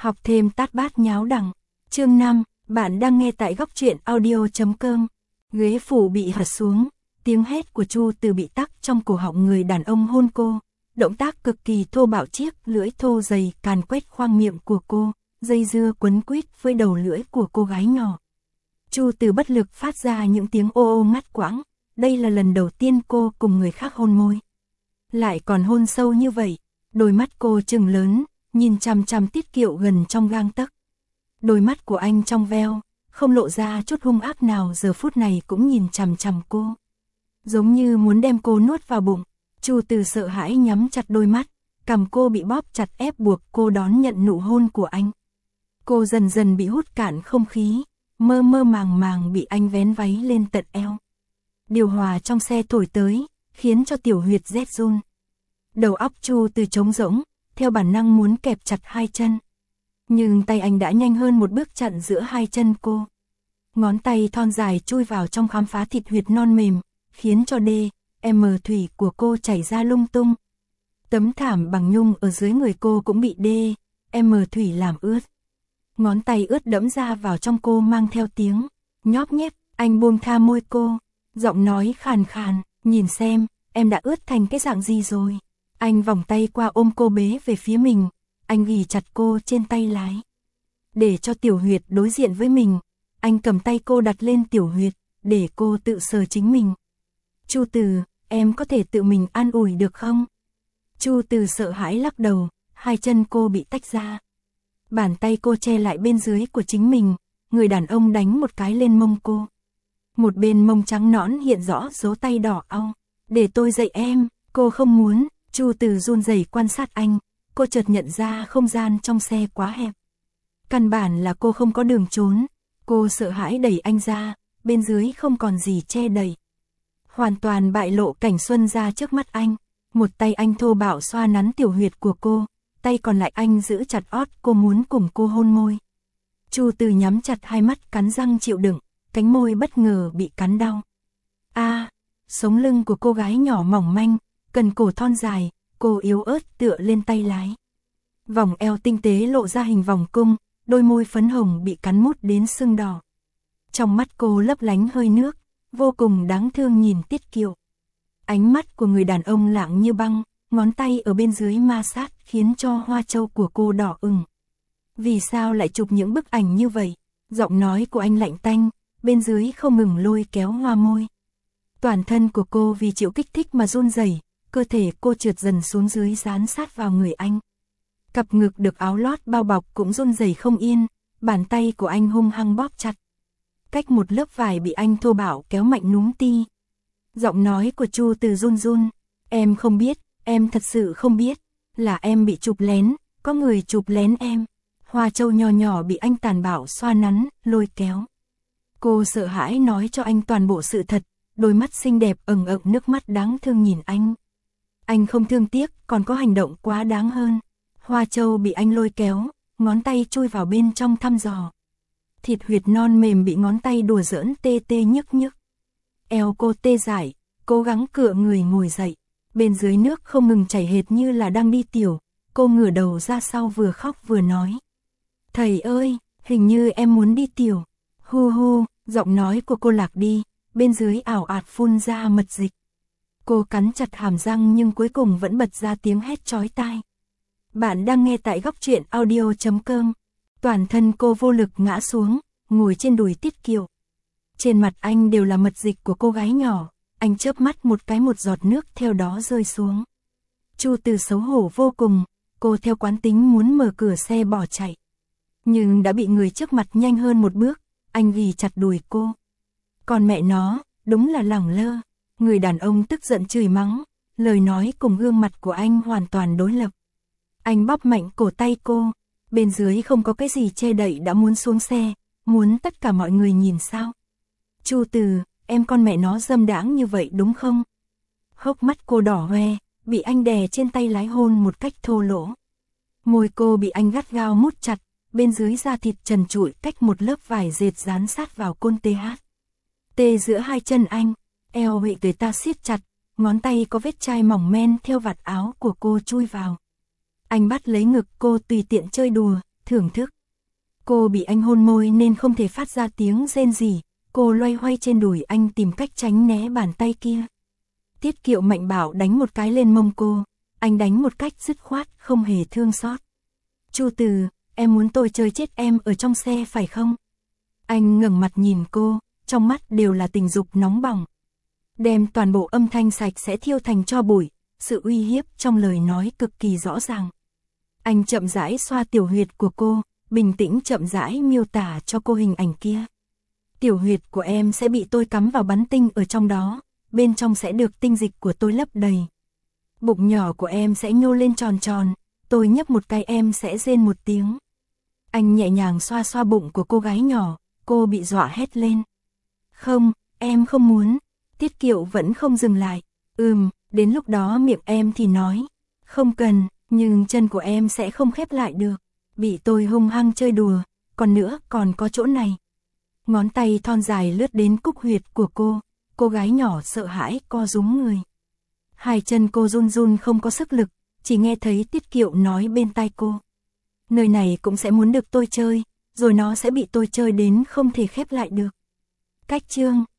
Học thêm tát bát nháo đằng. Chương 5, bạn đang nghe tại góc truyện audio.com. Ghế phủ bị hất xuống, tiếng hét của Chu Từ bị tắc trong cổ họng người đàn ông hôn cô. Động tác cực kỳ thô bạo, chiếc lưỡi thô dày càn quét khoang miệng của cô, dây dưa quấn quýt với đầu lưỡi của cô gái nhỏ. Chu Từ bất lực phát ra những tiếng ô ô ngắt quãng. Đây là lần đầu tiên cô cùng người khác hôn môi. Lại còn hôn sâu như vậy. Đôi mắt cô trừng lớn, nhìn chằm chằm Tiết Kiệu gần trong gang tấc. Đôi mắt của anh trong veo, không lộ ra chút hung ác nào, giờ phút này cũng nhìn chằm chằm cô. Giống như muốn đem cô nuốt vào bụng. Chu Từ sợ hãi nhắm chặt đôi mắt, cằm cô bị bóp chặt ép buộc cô đón nhận nụ hôn của anh. Cô dần dần bị hút cạn không khí, mơ mơ màng màng bị anh vén váy lên tận eo. Điều hòa trong xe thổi tới, khiến cho tiểu huyệt rét run. Đầu óc Chu Từ trống rỗng, theo bản năng muốn kẹp chặt hai chân. Nhưng tay anh đã nhanh hơn một bước chặn giữa hai chân cô. Ngón tay thon dài chui vào trong khám phá thịt huyệt non mềm, khiến cho D.M. thủy của cô chảy ra lung tung. Tấm thảm bằng nhung ở dưới người cô cũng bị D.M. thủy làm ướt. Ngón tay ướt đẫm ra vào trong cô mang theo tiếng nhóp nhép. Anh buông tha môi cô, giọng nói khàn khàn, nhìn xem, em đã ướt thành cái dạng gì rồi. Anh vòng tay qua ôm cô bế về phía mình, anh ghì chặt cô trên tay lái. Để cho tiểu huyệt đối diện với mình, anh cầm tay cô đặt lên tiểu huyệt, để cô tự sờ chính mình. Chu Từ, em có thể tự mình an ủi được không? Chu Từ sợ hãi lắc đầu, hai chân cô bị tách ra. Bàn tay cô che lại bên dưới của chính mình, người đàn ông đánh một cái lên mông cô. Một bên mông trắng nõn hiện rõ dấu tay đỏ au. Để tôi dạy em, cô không muốn. Chu Từ run rẩy quan sát anh, cô chợt nhận ra không gian trong xe quá hẹp. Căn bản là cô không có đường trốn, cô sợ hãi đẩy anh ra, bên dưới không còn gì che đậy. Hoàn toàn bại lộ cảnh xuân ra trước mắt anh, một tay anh thô bạo xoa nắn tiểu huyệt của cô, tay còn lại anh giữ chặt ót cô muốn cùng cô hôn môi. Chu Từ nhắm chặt hai mắt cắn răng chịu đựng, cánh môi bất ngờ bị cắn đau. Sống lưng của cô gái nhỏ mỏng manh, cần cổ thon dài, cô yếu ớt tựa lên tay lái. Vòng eo tinh tế lộ ra hình vòng cung, đôi môi phấn hồng bị cắn mút đến sưng đỏ. Trong mắt cô lấp lánh hơi nước, vô cùng đáng thương nhìn Tiết Kiệu. Ánh mắt của người đàn ông lặng như băng, ngón tay ở bên dưới ma sát khiến cho hoa trâu của cô đỏ ửng. Vì sao lại chụp những bức ảnh như vậy? Giọng nói của anh lạnh tanh, bên dưới không ngừng lôi kéo hoa môi. Toàn thân của cô vì chịu kích thích mà run rẩy, cơ thể cô trượt dần xuống dưới dán sát vào người anh. Cặp ngực được áo lót bao bọc cũng run rẩy không yên, bàn tay của anh hung hăng bóp chặt. Cách một lớp vải bị anh thô bạo kéo mạnh núm ti. Giọng nói của Chu Từ run run, em không biết, em thật sự không biết, là em bị chụp lén, có người chụp lén em. Hoa trâu nhỏ nhỏ bị anh tàn bạo xoa nắn, lôi kéo. Cô sợ hãi nói cho anh toàn bộ sự thật, đôi mắt xinh đẹp ẩn ẩn nước mắt đáng thương nhìn anh. Anh không thương tiếc, còn có hành động quá đáng hơn. Hoa trâu bị anh lôi kéo, ngón tay chui vào bên trong thăm dò. Thịt huyệt non mềm bị ngón tay đùa giỡn tê tê nhức nhức. Eo cô tê dại, cố gắng cựa người ngồi dậy. Bên dưới nước không ngừng chảy hệt như là đang đi tiểu. Cô ngửa đầu ra sau vừa khóc vừa nói. Thầy ơi, hình như em muốn đi tiểu. Hu hu, giọng nói của cô lạc đi, bên dưới ảo ạt phun ra mật dịch. Cô cắn chặt hàm răng nhưng cuối cùng vẫn bật ra tiếng hét chói tai. Bạn đang nghe tại góc truyện audio.com. Toàn thân cô vô lực ngã xuống, ngồi trên đùi Tiết Kiệu. Trên mặt anh đều là mật dịch của cô gái nhỏ, anh chớp mắt một cái một giọt nước theo đó rơi xuống. Chu Từ xấu hổ vô cùng, cô theo quán tính muốn mở cửa xe bỏ chạy. Nhưng đã bị người trước mặt nhanh hơn một bước, anh ghì chặt đùi cô. Còn mẹ nó, đúng là lẳng lơ. Người đàn ông tức giận chửi mắng, lời nói cùng gương mặt của anh hoàn toàn đối lập. Anh bóp mạnh cổ tay cô, bên dưới không có cái gì che đậy đã muốn xuống xe, muốn tất cả mọi người nhìn sao. Chu Từ, em con mẹ nó dâm đãng như vậy đúng không? Hốc mắt cô đỏ hoe, bị anh đè trên tay lái hôn một cách thô lỗ. Môi cô bị anh gắt gao mút chặt, bên dưới da thịt trần trụi cách một lớp vải dệt dán sát vào côn TH. Tê giữa hai chân anh, eo bị người ta siết chặt, ngón tay có vết chai mỏng men theo vạt áo của cô chui vào. Anh bắt lấy ngực cô tùy tiện chơi đùa, thưởng thức. Cô bị anh hôn môi nên không thể phát ra tiếng rên rỉ, cô loay hoay trên đùi anh tìm cách tránh né bàn tay kia. Tiết Kiệu mạnh bạo đánh một cái lên mông cô, anh đánh một cách dứt khoát, không hề thương xót. Chu Từ, em muốn tôi chơi chết em ở trong xe phải không? Anh ngẩng mặt nhìn cô, trong mắt đều là tình dục nóng bỏng. Đem toàn bộ âm thanh sạch sẽ thiêu thành tro bụi, sự uy hiếp trong lời nói cực kỳ rõ ràng. Anh chậm rãi xoa tiểu huyệt của cô, bình tĩnh chậm rãi miêu tả cho cô hình ảnh kia. Tiểu huyệt của em sẽ bị tôi cắm vào bắn tinh ở trong đó, bên trong sẽ được tinh dịch của tôi lấp đầy. Bụng nhỏ của em sẽ nhô lên tròn tròn, tôi nhấp một cái em sẽ rên một tiếng. Anh nhẹ nhàng xoa xoa bụng của cô gái nhỏ, cô bị dọa hét lên. Không, em không muốn. Tiết Kiệu vẫn không dừng lại. Đến lúc đó miệng em thì nói. Không cần, nhưng chân của em sẽ không khép lại được. Bị tôi hung hăng chơi đùa, còn nữa còn có chỗ này. Ngón tay thon dài lướt đến cúc huyệt của cô gái nhỏ sợ hãi co rúm người. Hai chân cô run run không có sức lực, chỉ nghe thấy Tiết Kiệu nói bên tai cô. Nơi này cũng sẽ muốn được tôi chơi, rồi nó sẽ bị tôi chơi đến không thể khép lại được. Cách chương